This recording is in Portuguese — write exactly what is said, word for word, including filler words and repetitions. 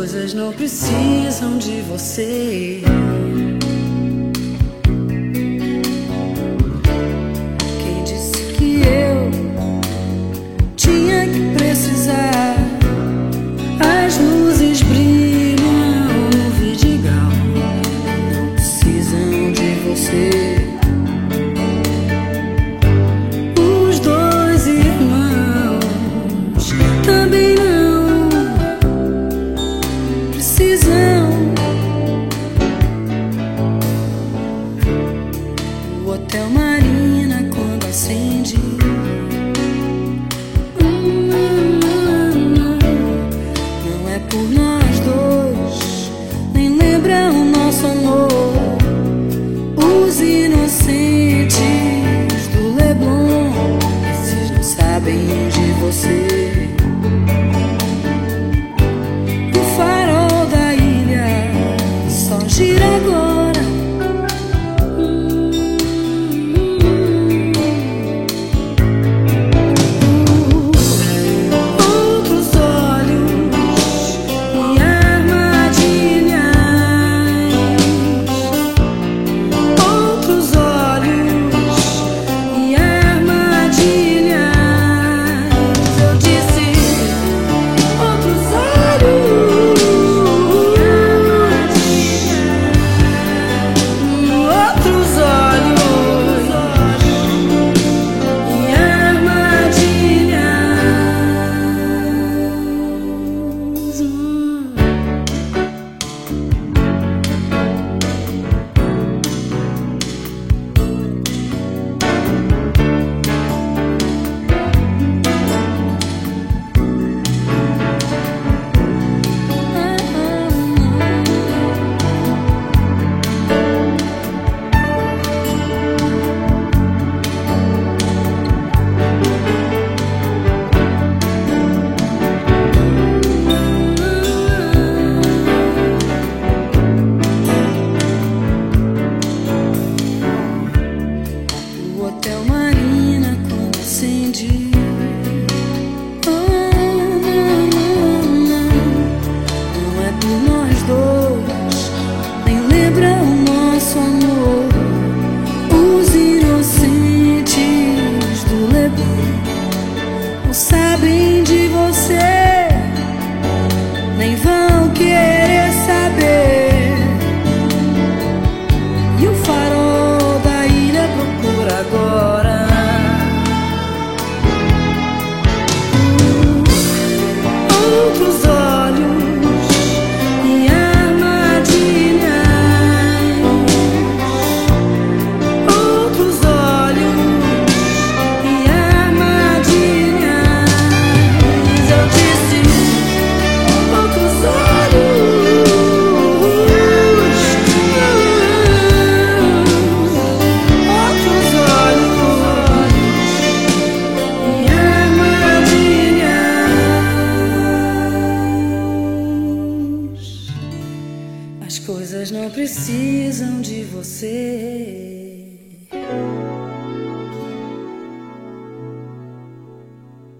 coisas não precisam de você. Quem disse que eu tinha que precisar? As luzes brilham no vidigal, não precisam de você. O Hotel Marina, quando acende, não é por nós dois, nem lembra o nosso amor. Os inocentes do Leblon, esses não sabem de você. O farol da ilha só gira agora. Hotel Marina, quando acende, oh, não, não, não, não é por nós dois, nem lembra o nosso amor. Os inocentes do Leblon não sabem de você, nem vão querer saber. E o farol da ilha procura agora outros olhos e armadilhas, outros olhos e armadilhas. Eu disse outros olhos. As coisas não precisam de você.